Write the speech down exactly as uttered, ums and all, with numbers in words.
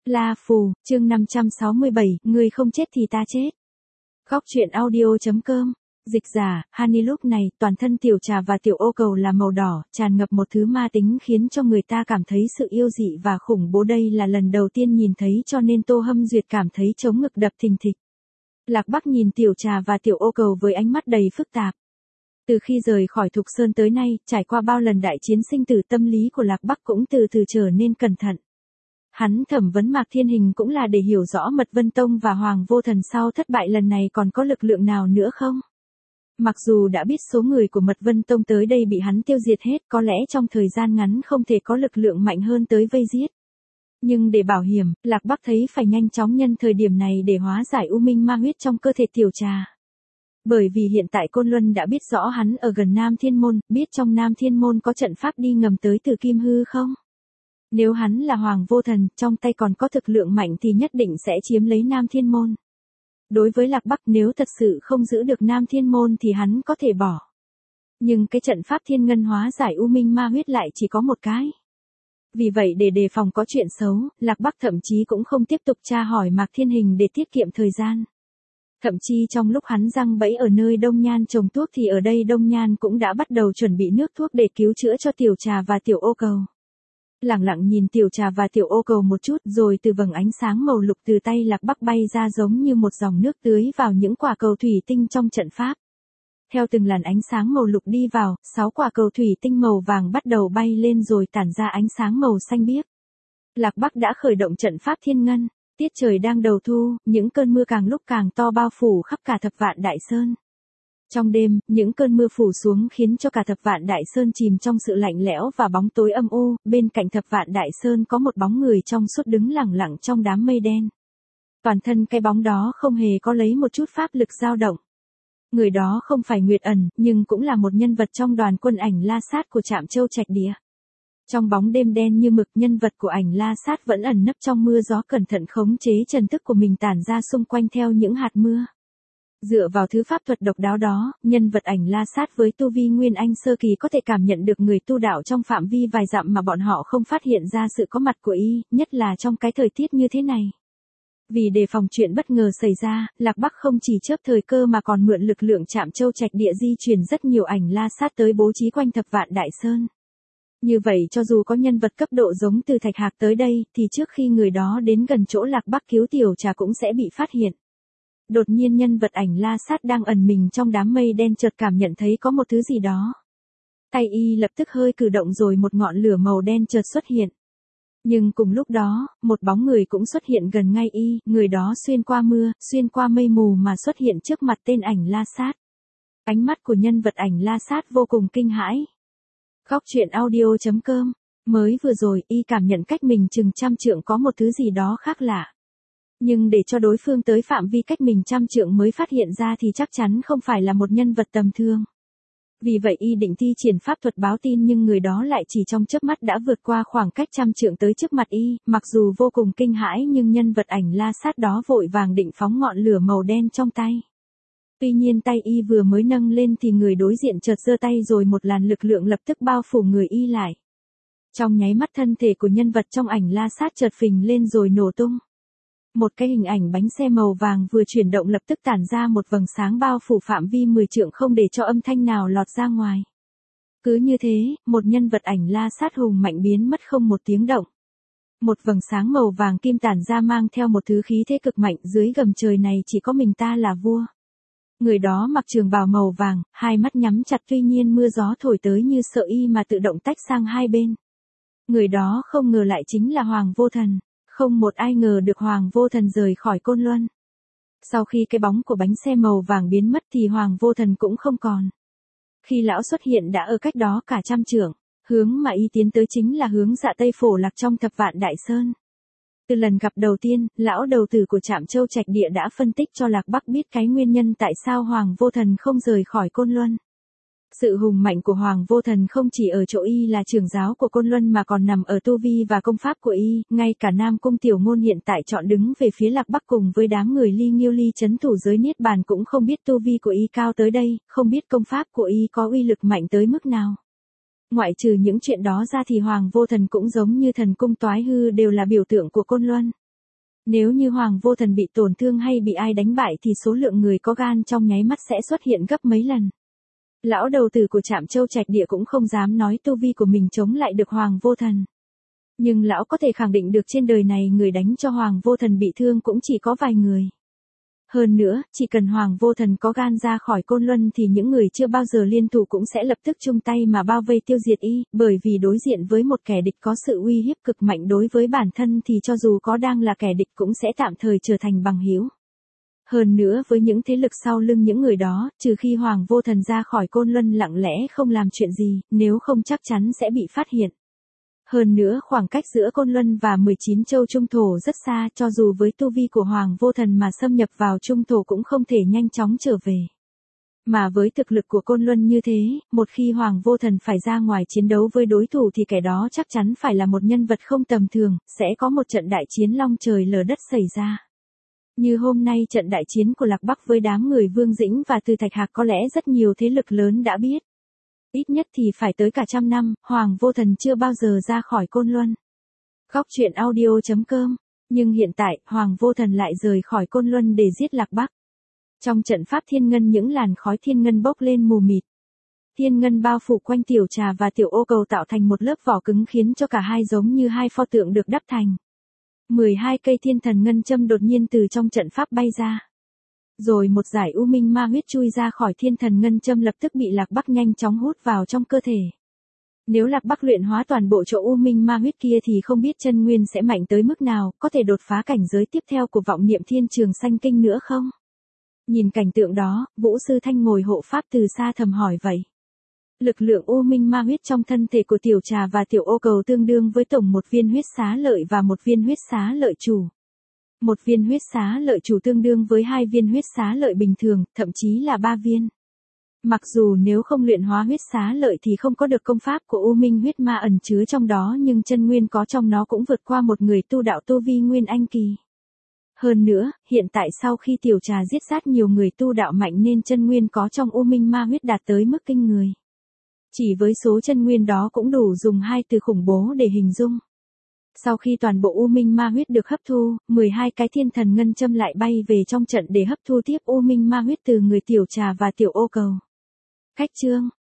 La Phù, chương năm trăm sáu mươi bảy, người không chết thì ta chết. Góc truyện audio.com. Dịch giả, Honey lúc này, toàn thân tiểu trà và tiểu ô cầu là màu đỏ, tràn ngập một thứ ma tính khiến cho người ta cảm thấy sự yêu dị và khủng bố, đây là lần đầu tiên nhìn thấy cho nên Tô Hâm Duyệt cảm thấy trống ngực đập thình thịch. Lạc Bắc nhìn tiểu trà và tiểu ô cầu với ánh mắt đầy phức tạp. Từ khi rời khỏi Thục Sơn tới nay, trải qua bao lần đại chiến sinh tử, tâm lý của Lạc Bắc cũng từ từ trở nên cẩn thận. Hắn thẩm vấn Mạc Thiên Hình cũng là để hiểu rõ Mật Vân Tông và Hoàng Vô Thần sau thất bại lần này còn có lực lượng nào nữa không. Mặc dù đã biết số người của Mật Vân Tông tới đây bị hắn tiêu diệt hết, có lẽ trong thời gian ngắn không thể có lực lượng mạnh hơn tới vây giết. Nhưng để bảo hiểm, Lạc Bắc thấy phải nhanh chóng nhân thời điểm này để hóa giải u minh ma huyết trong cơ thể tiểu trà. Bởi vì hiện tại Côn Luân đã biết rõ hắn ở gần Nam Thiên Môn, biết trong Nam Thiên Môn có trận pháp đi ngầm tới từ Kim Hư không? Nếu hắn là Hoàng Vô Thần, trong tay còn có thực lượng mạnh thì nhất định sẽ chiếm lấy Nam Thiên Môn. Đối với Lạc Bắc, nếu thật sự không giữ được Nam Thiên Môn thì hắn có thể bỏ. Nhưng cái trận pháp thiên ngân hóa giải u minh ma huyết lại chỉ có một cái. Vì vậy để đề phòng có chuyện xấu, Lạc Bắc thậm chí cũng không tiếp tục tra hỏi Mạc Thiên Hình để tiết kiệm thời gian. Thậm chí trong lúc hắn giăng bẫy ở nơi Đông Nhan trồng thuốc thì ở đây Đông Nhan cũng đã bắt đầu chuẩn bị nước thuốc để cứu chữa cho tiểu trà và tiểu ô cầu. Lặng lặng nhìn tiểu trà và tiểu ô cầu một chút rồi từ vầng ánh sáng màu lục từ tay Lạc Bắc bay ra giống như một dòng nước tưới vào những quả cầu thủy tinh trong trận pháp. Theo từng làn ánh sáng màu lục đi vào, sáu quả cầu thủy tinh màu vàng bắt đầu bay lên rồi tản ra ánh sáng màu xanh biếc. Lạc Bắc đã khởi động trận pháp thiên ngân. Tiết trời đang đầu thu, những cơn mưa càng lúc càng to bao phủ khắp cả Thập Vạn Đại Sơn. Trong đêm, những cơn mưa phủ xuống khiến cho cả Thập Vạn Đại Sơn chìm trong sự lạnh lẽo và bóng tối âm u, bên cạnh Thập Vạn Đại Sơn có một bóng người trong suốt đứng lẳng lặng trong đám mây đen. Toàn thân cái bóng đó không hề có lấy một chút pháp lực dao động. Người đó không phải Nguyệt Ẩn, nhưng cũng là một nhân vật trong đoàn quân Ảnh La Sát của Trạm Châu Trạch Địa. Trong bóng đêm đen như mực, nhân vật của Ảnh La Sát vẫn ẩn nấp trong mưa gió, cẩn thận khống chế trần thức của mình tản ra xung quanh theo những hạt mưa. Dựa vào thứ pháp thuật độc đáo đó, nhân vật Ảnh La Sát với tu vi Nguyên Anh sơ kỳ có thể cảm nhận được người tu đạo trong phạm vi vài dặm mà bọn họ không phát hiện ra sự có mặt của y, nhất là trong cái thời tiết như thế này. Vì đề phòng chuyện bất ngờ xảy ra, Lạc Bắc không chỉ chớp thời cơ mà còn mượn lực lượng Trạm Châu Trạch Địa di chuyển rất nhiều Ảnh La Sát tới bố trí quanh Thập Vạn Đại Sơn. Như vậy cho dù có nhân vật cấp độ giống từ Thạch Hạc tới đây, thì trước khi người đó đến gần chỗ Lạc Bắc cứu tiểu trà cũng sẽ bị phát hiện. Đột nhiên nhân vật Ảnh La Sát đang ẩn mình trong đám mây đen chợt cảm nhận thấy có một thứ gì đó. Tay y lập tức hơi cử động rồi một ngọn lửa màu đen chợt xuất hiện. Nhưng cùng lúc đó, một bóng người cũng xuất hiện gần ngay y, người đó xuyên qua mưa, xuyên qua mây mù mà xuất hiện trước mặt tên Ảnh La Sát. Ánh mắt của nhân vật Ảnh La Sát vô cùng kinh hãi. Góc truyện audio.com. Mới vừa rồi, y cảm nhận cách mình chừng trăm trượng có một thứ gì đó khác lạ. Nhưng để cho đối phương tới phạm vi cách mình trăm trượng mới phát hiện ra thì chắc chắn không phải là một nhân vật tầm thường. Vì vậy y định thi triển pháp thuật báo tin, nhưng người đó lại chỉ trong chớp mắt đã vượt qua khoảng cách trăm trượng tới trước mặt y, mặc dù vô cùng kinh hãi nhưng nhân vật Ảnh La Sát đó vội vàng định phóng ngọn lửa màu đen trong tay. Tuy nhiên tay y vừa mới nâng lên thì người đối diện chợt giơ tay rồi một làn lực lượng lập tức bao phủ người y lại. Trong nháy mắt thân thể của nhân vật trong Ảnh La Sát chợt phình lên rồi nổ tung. Một cái hình ảnh bánh xe màu vàng vừa chuyển động lập tức tản ra một vầng sáng bao phủ phạm vi mười trượng không để cho âm thanh nào lọt ra ngoài. Cứ như thế, một nhân vật Ảnh La Sát hùng mạnh biến mất không một tiếng động. Một vầng sáng màu vàng kim tản ra mang theo một thứ khí thế cực mạnh, dưới gầm trời này chỉ có mình ta là vua. Người đó mặc trường bào màu vàng, hai mắt nhắm chặt, tuy nhiên mưa gió thổi tới như sợ y mà tự động tách sang hai bên. Người đó không ngờ lại chính là Hoàng Vô Thần. Không một ai ngờ được Hoàng Vô Thần rời khỏi Côn Luân. Sau khi cái bóng của bánh xe màu vàng biến mất thì Hoàng Vô Thần cũng không còn. Khi lão xuất hiện đã ở cách đó cả trăm trượng, hướng mà y tiến tới chính là hướng Dạ Tây Phổ Lạc trong Thập Vạn Đại Sơn. Từ lần gặp đầu tiên, lão đầu tử của Trạm Châu Trạch Địa đã phân tích cho Lạc Bắc biết cái nguyên nhân tại sao Hoàng Vô Thần không rời khỏi Côn Luân. Sự hùng mạnh của Hoàng Vô Thần không chỉ ở chỗ y là trưởng giáo của Côn Luân mà còn nằm ở tu vi và công pháp của y, ngay cả Nam Cung Tiểu Ngôn hiện tại chọn đứng về phía Lạc Bắc cùng với đám người Ly Nghiêu Ly trấn thủ giới Niết Bàn cũng không biết tu vi của y cao tới đây, không biết công pháp của y có uy lực mạnh tới mức nào. Ngoại trừ những chuyện đó ra thì Hoàng Vô Thần cũng giống như thần cung Toái Hư đều là biểu tượng của Côn Luân. Nếu như Hoàng Vô Thần bị tổn thương hay bị ai đánh bại thì số lượng người có gan trong nháy mắt sẽ xuất hiện gấp mấy lần. Lão đầu tử của Trạm Châu Trạch Địa cũng không dám nói tu vi của mình chống lại được Hoàng Vô Thần. Nhưng lão có thể khẳng định được trên đời này người đánh cho Hoàng Vô Thần bị thương cũng chỉ có vài người. Hơn nữa, chỉ cần Hoàng Vô Thần có gan ra khỏi Côn Luân thì những người chưa bao giờ liên thủ cũng sẽ lập tức chung tay mà bao vây tiêu diệt y, bởi vì đối diện với một kẻ địch có sự uy hiếp cực mạnh đối với bản thân thì cho dù có đang là kẻ địch cũng sẽ tạm thời trở thành bằng hữu. Hơn nữa với những thế lực sau lưng những người đó, trừ khi Hoàng Vô Thần ra khỏi Côn Luân lặng lẽ không làm chuyện gì, nếu không chắc chắn sẽ bị phát hiện. Hơn nữa khoảng cách giữa Côn Luân và mười chín châu Trung Thổ rất xa, cho dù với tu vi của Hoàng Vô Thần mà xâm nhập vào Trung Thổ cũng không thể nhanh chóng trở về. Mà với thực lực của Côn Luân như thế, một khi Hoàng Vô Thần phải ra ngoài chiến đấu với đối thủ thì kẻ đó chắc chắn phải là một nhân vật không tầm thường, sẽ có một trận đại chiến long trời lở đất xảy ra. Như hôm nay trận đại chiến của Lạc Bắc với đám người Vương Dĩnh và Từ Thạch Hạc có lẽ rất nhiều thế lực lớn đã biết. Ít nhất thì phải tới cả trăm năm, Hoàng Vô Thần chưa bao giờ ra khỏi Côn Luân. Góc truyện audio chấm com. Nhưng hiện tại, Hoàng Vô Thần lại rời khỏi Côn Luân để giết Lạc Bắc. Trong trận pháp thiên ngân những làn khói thiên ngân bốc lên mù mịt. Thiên ngân bao phủ quanh Tiểu Trà và Tiểu Ô Cầu tạo thành một lớp vỏ cứng khiến cho cả hai giống như hai pho tượng được đắp thành. mười hai cây thiên thần ngân châm đột nhiên từ trong trận pháp bay ra. Rồi một giải u minh ma huyết chui ra khỏi thiên thần ngân châm lập tức bị Lạc Bắc nhanh chóng hút vào trong cơ thể. Nếu Lạc Bắc luyện hóa toàn bộ chỗ u minh ma huyết kia thì không biết chân nguyên sẽ mạnh tới mức nào, có thể đột phá cảnh giới tiếp theo của vọng niệm thiên trường sanh kinh nữa không? Nhìn cảnh tượng đó, Vũ Sư Thanh ngồi hộ pháp từ xa thầm hỏi vậy. Lực lượng u minh ma huyết trong thân thể của Tiểu Trà và Tiểu Ô Cầu tương đương với tổng một viên huyết xá lợi và một viên huyết xá lợi chủ. Một viên huyết xá lợi chủ tương đương với hai viên huyết xá lợi bình thường, thậm chí là ba viên. Mặc dù nếu không luyện hóa huyết xá lợi thì không có được công pháp của U Minh huyết ma ẩn chứa trong đó, nhưng chân nguyên có trong nó cũng vượt qua một người tu đạo tu vi nguyên anh kỳ. Hơn nữa, hiện tại sau khi Tiểu Trà giết sát nhiều người tu đạo mạnh nên chân nguyên có trong U Minh ma huyết đạt tới mức kinh người. Chỉ với số chân nguyên đó cũng đủ dùng hai từ khủng bố để hình dung. Sau khi toàn bộ U Minh ma huyết được hấp thu, mười hai cái thiên thần ngân châm lại bay về trong trận để hấp thu tiếp U Minh ma huyết từ người Tiểu Trà và Tiểu Ô Cầu. Cách chương